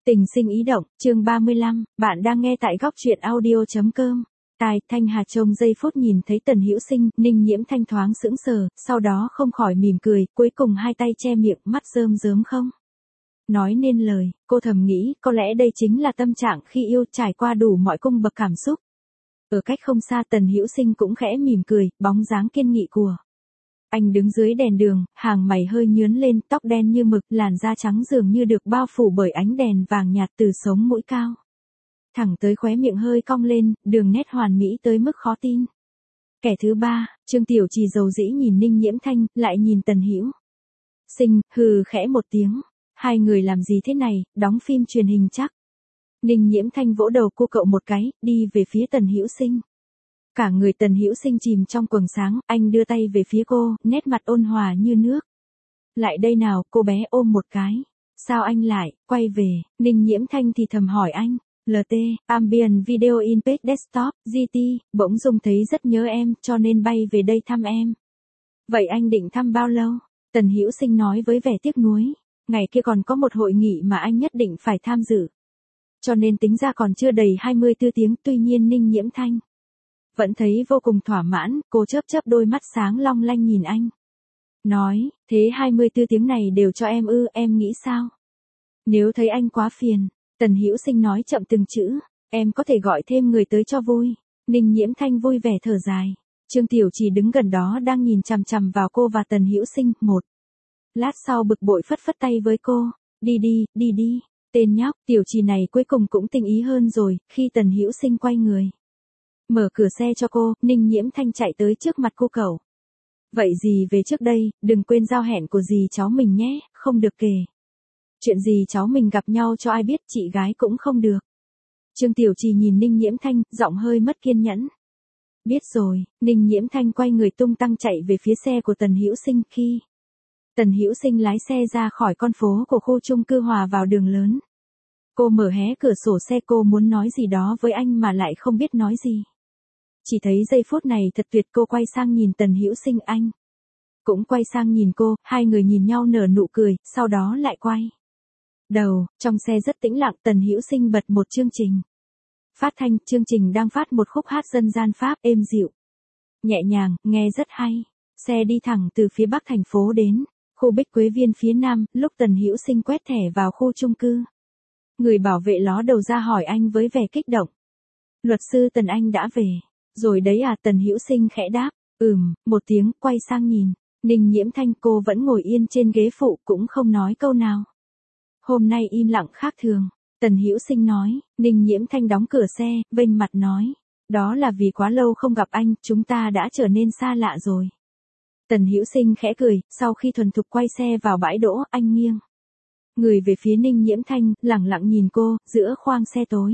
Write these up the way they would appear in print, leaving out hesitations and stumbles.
Tình sinh ý động, chương 35, bạn đang nghe tại góc truyện audio.com. Tai, Thanh Hà trông giây phút nhìn thấy Tần Hữu Sinh, Ninh Nhiễm Thanh thoáng sững sờ, sau đó không khỏi mỉm cười, cuối cùng hai tay che miệng, mắt rơm rớm không nói nên lời, cô thầm nghĩ, có lẽ đây chính là tâm trạng khi yêu, trải qua đủ mọi cung bậc cảm xúc. Ở cách không xa Tần Hữu Sinh cũng khẽ mỉm cười, bóng dáng kiên nghị của anh đứng dưới đèn đường, hàng mày hơi nhướn lên, tóc đen như mực, làn da trắng dường như được bao phủ bởi ánh đèn vàng nhạt từ sống mũi cao thẳng tới khóe miệng hơi cong lên, đường nét hoàn mỹ tới mức khó tin. Kẻ thứ ba, Trương Tiểu Trì dầu dĩ nhìn Ninh Nhiễm Thanh, lại nhìn Tần Hữu Sinh, hừ khẽ một tiếng. Hai người làm gì thế này, đóng phim truyền hình chắc. Ninh Nhiễm Thanh vỗ đầu cô cậu một cái, đi về phía Tần Hữu Sinh. Cả người Tần Hữu Sinh chìm trong quầng sáng, anh đưa tay về phía cô, nét mặt ôn hòa như nước. Lại đây nào, cô bé ôm một cái. Sao anh lại, quay về, Ninh Nhiễm Thanh thì thầm hỏi anh. LT, Ambient Video in Page Desktop, GT, bỗng dưng thấy rất nhớ em, cho nên bay về đây thăm em. Vậy anh định thăm bao lâu? Tần Hữu Sinh nói với vẻ tiếc nuối. Ngày kia còn có một hội nghị mà anh nhất định phải tham dự. Cho nên tính ra còn chưa đầy 24 tiếng, tuy nhiên Ninh Nhiễm Thanh vẫn thấy vô cùng thỏa mãn, cô chớp chớp đôi mắt sáng long lanh nhìn anh. Nói, thế 24 tiếng này đều cho em ư, em nghĩ sao? Nếu thấy anh quá phiền, Tần Hữu Sinh nói chậm từng chữ, em có thể gọi thêm người tới cho vui. Ninh Nhiễm Thanh vui vẻ thở dài. Trương Tiểu Trì đứng gần đó đang nhìn chằm chằm vào cô và Tần Hữu Sinh, một lát sau bực bội phất phất tay với cô, đi đi, đi đi. Tên nhóc, Tiểu Trì này cuối cùng cũng tinh ý hơn rồi, khi Tần Hữu Sinh quay người mở cửa xe cho cô, Ninh Nhiễm Thanh chạy tới trước mặt cô cậu. Vậy gì về trước đây, đừng quên giao hẹn của dì cháu mình nhé, không được kể. Chuyện gì cháu mình gặp nhau cho ai biết, chị gái cũng không được. Trương Tiểu Trì nhìn Ninh Nhiễm Thanh, giọng hơi mất kiên nhẫn. Biết rồi, Ninh Nhiễm Thanh quay người tung tăng chạy về phía xe của Tần Hữu Sinh khi Tần Hữu Sinh lái xe ra khỏi con phố của khu chung cư hòa vào đường lớn. Cô mở hé cửa sổ xe, cô muốn nói gì đó với anh mà lại không biết nói gì. Chỉ thấy giây phút này thật tuyệt, cô quay sang nhìn Tần Hữu Sinh, anh cũng quay sang nhìn cô, hai người nhìn nhau nở nụ cười, sau đó lại quay đầu. Trong xe rất tĩnh lặng, Tần Hữu Sinh bật một chương trình phát thanh, chương trình đang phát một khúc hát dân gian Pháp êm dịu, nhẹ nhàng, nghe rất hay. Xe đi thẳng từ phía bắc thành phố đến khu Bích Quế Viên phía nam, lúc Tần Hữu Sinh quét thẻ vào khu chung cư. Người bảo vệ ló đầu ra hỏi anh với vẻ kích động. Luật sư Tần, anh đã về rồi đấy à? Tần Hữu Sinh khẽ đáp, một tiếng, quay sang nhìn Ninh Nhiễm Thanh, cô vẫn ngồi yên trên ghế phụ cũng không nói câu nào. Hôm nay im lặng khác thường. Tần Hữu Sinh nói. Ninh Nhiễm Thanh đóng cửa xe, vênh mặt nói. Đó là vì quá lâu không gặp anh, chúng ta đã trở nên xa lạ rồi. Tần Hữu Sinh khẽ cười, sau khi thuần thục quay xe vào bãi đỗ, anh nghiêng người về phía Ninh Nhiễm Thanh, lẳng lặng nhìn cô, giữa khoang xe tối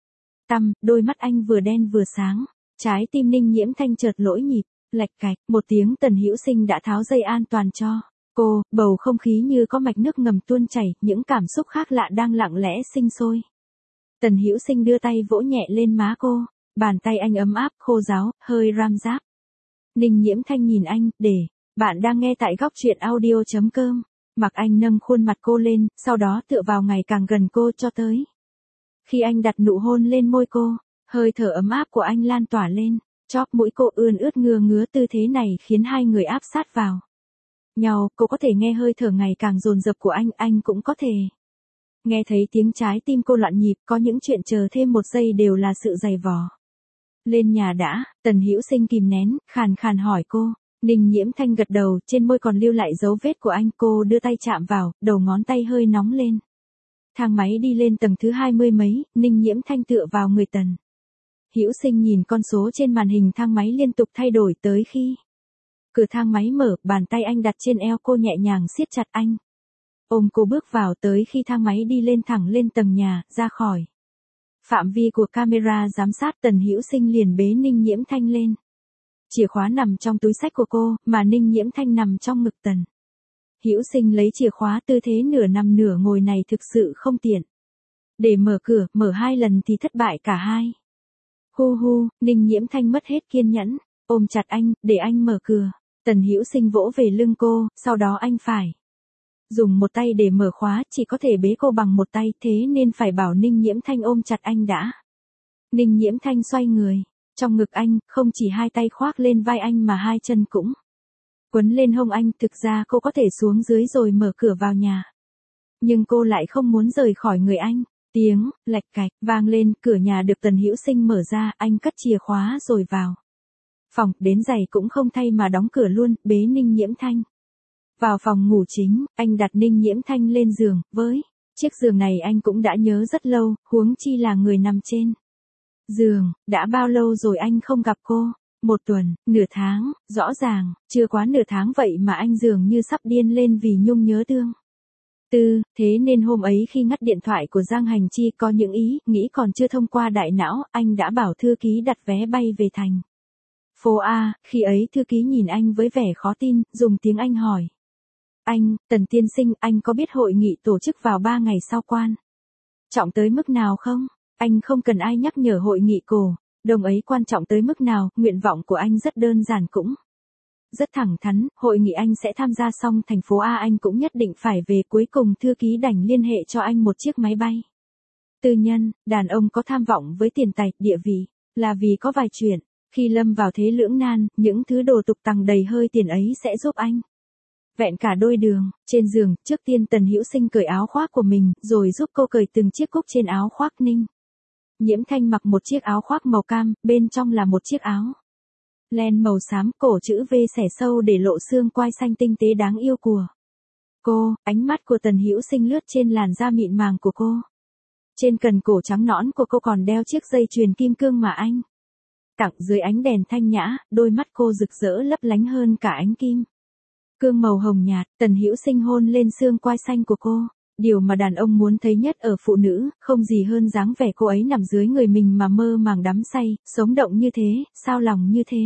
tăm, đôi mắt anh vừa đen vừa sáng. Trái tim Ninh Nhiễm Thanh chợt lỗi nhịp, lạch cạch, một tiếng. Tần Hữu Sinh đã tháo dây an toàn cho cô, bầu không khí như có mạch nước ngầm tuôn chảy, những cảm xúc khác lạ đang lặng lẽ sinh sôi. Tần Hữu Sinh đưa tay vỗ nhẹ lên má cô, bàn tay anh ấm áp, khô ráo, hơi ram ráp. Ninh Nhiễm Thanh nhìn anh, bạn đang nghe tại góc truyện audio.com. Mặc anh nâng khuôn mặt cô lên, sau đó tựa vào ngày càng gần cô cho tới khi anh đặt nụ hôn lên môi cô, hơi thở ấm áp của anh lan tỏa lên, chóp mũi cô ươn ướt ngứa ngứa. Tư thế này khiến hai người áp sát vào nhau, cô có thể nghe hơi thở ngày càng dồn dập của anh cũng có thể nghe thấy tiếng trái tim cô loạn nhịp. Có những chuyện chờ thêm một giây đều là sự dày vò. Lên nhà đã, Tần Hữu Sinh kìm nén, khàn khàn hỏi cô. Ninh Nhiễm Thanh gật đầu, trên môi còn lưu lại dấu vết của anh. Cô đưa tay chạm vào, đầu ngón tay hơi nóng lên. Thang máy đi lên tầng thứ 20 mấy, Ninh Nhiễm Thanh tựa vào người Tần Hữu Sinh nhìn con số trên màn hình thang máy liên tục thay đổi, tới khi cửa thang máy mở, bàn tay anh đặt trên eo cô, nhẹ nhàng siết chặt anh. Ôm cô bước vào, tới khi thang máy đi lên thẳng lên tầng nhà, ra khỏi phạm vi của camera giám sát, Tần Hữu Sinh liền bế Ninh Nhiễm Thanh lên. Chìa khóa nằm trong túi xách của cô, mà Ninh Nhiễm Thanh nằm trong ngực Tần Hữu Sinh lấy chìa khóa. Tư thế nửa nằm nửa ngồi này thực sự không tiện. Để mở cửa, mở 2 lần thì thất bại cả hai. Hu hu, Ninh Nhiễm Thanh mất hết kiên nhẫn, ôm chặt anh, để anh mở cửa. Tần Hữu Sinh vỗ về lưng cô, sau đó anh phải Dùng một tay để mở khóa, chỉ có thể bế cô bằng một tay, thế nên phải bảo Ninh Nhiễm Thanh ôm chặt anh đã. Ninh Nhiễm Thanh xoay người, trong ngực anh, không chỉ hai tay khoác lên vai anh mà hai chân cũng quấn lên hông anh, thực ra cô có thể xuống dưới rồi mở cửa vào nhà. Nhưng cô lại không muốn rời khỏi người anh. Tiếng lạch cạch vang lên, cửa nhà được Tần Hữu Sinh mở ra, anh cất chìa khóa rồi vào phòng, đến giày cũng không thay mà đóng cửa luôn, bế Ninh Nhiễm Thanh vào phòng ngủ chính. Anh đặt Ninh Nhiễm Thanh lên giường, với chiếc giường này anh cũng đã nhớ rất lâu, huống chi là người nằm trên giường. Đã bao lâu rồi anh không gặp cô? 1 tuần, nửa tháng, rõ ràng, chưa quá nửa tháng vậy mà anh dường như sắp điên lên vì nhung nhớ thương. Thế nên hôm ấy khi ngắt điện thoại của Giang Hành Chi có những ý, nghĩ còn chưa thông qua đại não, anh đã bảo thư ký đặt vé bay về thành phố A, khi ấy thư ký nhìn anh với vẻ khó tin, dùng tiếng Anh hỏi. Anh, Tần tiên sinh, anh có biết hội nghị tổ chức vào 3 ngày sau quan trọng tới mức nào không? Anh không cần ai nhắc nhở hội nghị cổ đông ấy quan trọng tới mức nào, nguyện vọng của anh rất đơn giản cũng rất thẳng thắn, hội nghị anh sẽ tham gia xong thành phố A anh cũng nhất định phải về. Cuối cùng thư ký đành liên hệ cho anh một chiếc máy bay tư nhân. Đàn ông có tham vọng với tiền tài, địa vị, là vì có vài chuyện, khi lâm vào thế lưỡng nan, những thứ đồ tục tằng đầy hơi tiền ấy sẽ giúp anh vẹn cả đôi đường. Trên giường, trước tiên Tần Hữu Sinh cởi áo khoác của mình, rồi giúp cô cởi từng chiếc cúc trên áo khoác. Ninh Nhiễm Thanh mặc một chiếc áo khoác màu cam, bên trong là một chiếc áo len màu xám, cổ chữ V xẻ sâu để lộ xương quai xanh tinh tế đáng yêu của cô. Ánh mắt của Tần Hữu Sinh lướt trên làn da mịn màng của cô. Trên cần cổ trắng nõn của cô còn đeo chiếc dây chuyền kim cương mà anh tặng. Dưới ánh đèn thanh nhã, đôi mắt cô rực rỡ lấp lánh hơn cả ánh kim cương màu hồng nhạt. Tần Hữu Sinh hôn lên xương quai xanh của cô. Điều mà đàn ông muốn thấy nhất ở phụ nữ, không gì hơn dáng vẻ cô ấy nằm dưới người mình mà mơ màng đắm say, sống động như thế, sao lòng như thế.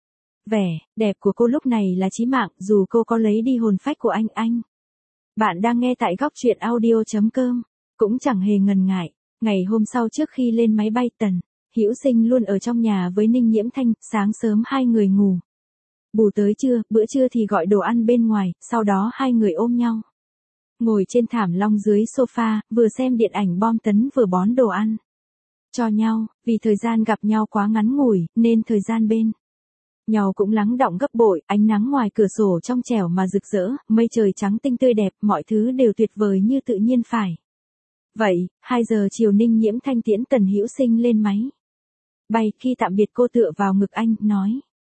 Vẻ đẹp của cô lúc này là chí mạng, dù cô có lấy đi hồn phách của anh. Bạn đang nghe tại góc truyện audio.com, cũng chẳng hề ngần ngại. Ngày hôm sau trước khi lên máy bay, Tần Hữu Sinh luôn ở trong nhà với Ninh Nhiễm Thanh. Sáng sớm hai người ngủ bù tới trưa, bữa trưa thì gọi đồ ăn bên ngoài, sau đó hai người ôm nhau ngồi trên thảm long dưới sofa, vừa xem điện ảnh bom tấn vừa bón đồ ăn cho nhau. Vì thời gian gặp nhau quá ngắn ngủi, nên thời gian bên nhau cũng lắng đọng gấp bội. Ánh nắng ngoài cửa sổ trong trẻo mà rực rỡ, mây trời trắng tinh tươi đẹp, mọi thứ đều tuyệt vời như tự nhiên phải. Vậy, 2 giờ chiều Ninh Nhiễm Thanh tiễn Tần Hữu Sinh lên máy bay. Khi tạm biệt cô tựa vào ngực anh, nói.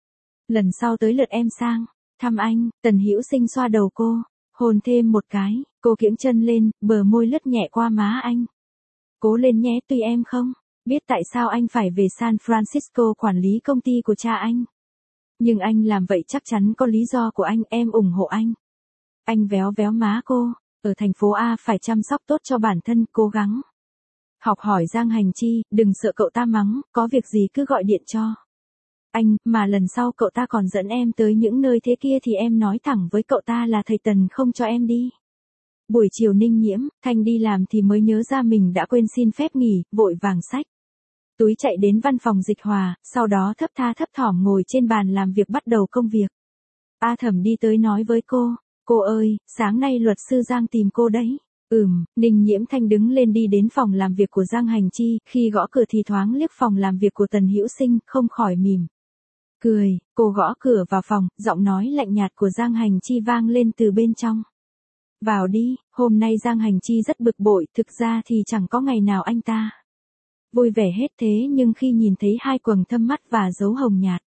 Lần sau tới lượt em sang thăm anh. Tần Hữu Sinh xoa đầu cô, hôn thêm một cái. Cô kiễng chân lên, bờ môi lướt nhẹ qua má anh. Cố lên nhé, tuy em không biết tại sao anh phải về San Francisco quản lý công ty của cha anh. Nhưng anh làm vậy chắc chắn có lý do của anh, em ủng hộ anh. Anh véo véo má cô. Ở thành phố A phải chăm sóc tốt cho bản thân, cố gắng học hỏi Giang Hành Chi, đừng sợ cậu ta mắng, có việc gì cứ gọi điện cho anh, mà lần sau cậu ta còn dẫn em tới những nơi thế kia thì em nói thẳng với cậu ta là thầy Tần không cho em đi. Buổi chiều Ninh Nhiễm Thanh đi làm thì mới nhớ ra mình đã quên xin phép nghỉ, vội vàng xách túi chạy đến văn phòng Dịch Hòa, sau đó thấp tha thấp thỏm ngồi trên bàn làm việc bắt đầu công việc. A Thẩm đi tới nói với cô ơi, sáng nay luật sư Giang tìm cô đấy. Ninh Nhiễm Thanh đứng lên đi đến phòng làm việc của Giang Hành Chi, khi gõ cửa thì thoáng liếc phòng làm việc của Tần Hữu Sinh, không khỏi mỉm cười. Cô gõ cửa vào phòng, giọng nói lạnh nhạt của Giang Hành Chi vang lên từ bên trong. Vào đi. Hôm nay Giang Hành Chi rất bực bội, thực ra thì chẳng có ngày nào anh ta vui vẻ hết, thế nhưng khi nhìn thấy hai quầng thâm mắt và dấu hồng nhạt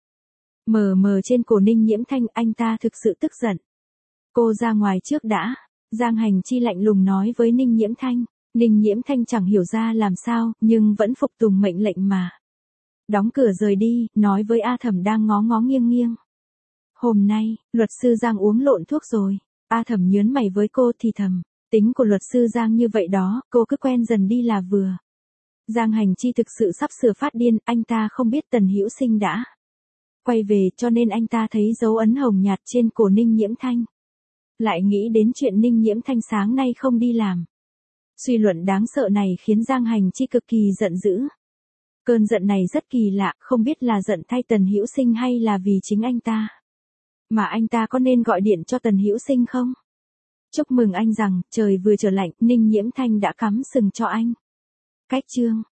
mờ mờ trên cổ Ninh Nhiễm Thanh, anh ta thực sự tức giận. Cô ra ngoài trước đã. Giang Hành Chi lạnh lùng nói với Ninh Nhiễm Thanh. Ninh Nhiễm Thanh chẳng hiểu ra làm sao, nhưng vẫn phục tùng mệnh lệnh mà đóng cửa rời đi, nói với A Thẩm đang ngó ngó nghiêng nghiêng. Hôm nay, luật sư Giang uống lộn thuốc rồi. A Thẩm nhớn mày với cô thì thầm. Tính của luật sư Giang như vậy đó, cô cứ quen dần đi là vừa. Giang Hành Chi thực sự sắp sửa phát điên, anh ta không biết Tần Hữu Sinh đã quay về, cho nên anh ta thấy dấu ấn hồng nhạt trên cổ Ninh Nhiễm Thanh. Lại nghĩ đến chuyện Ninh Nhiễm Thanh sáng nay không đi làm. Suy luận đáng sợ này khiến Giang Hành Chi cực kỳ giận dữ. Cơn giận này rất kỳ lạ, không biết là giận thay Tần Hữu Sinh hay là vì chính anh ta. Mà anh ta có nên gọi điện cho Tần Hữu Sinh không? Chúc mừng anh rằng, trời vừa trở lạnh, Ninh Nhiễm Thanh đã cắm sừng cho anh. Cách chương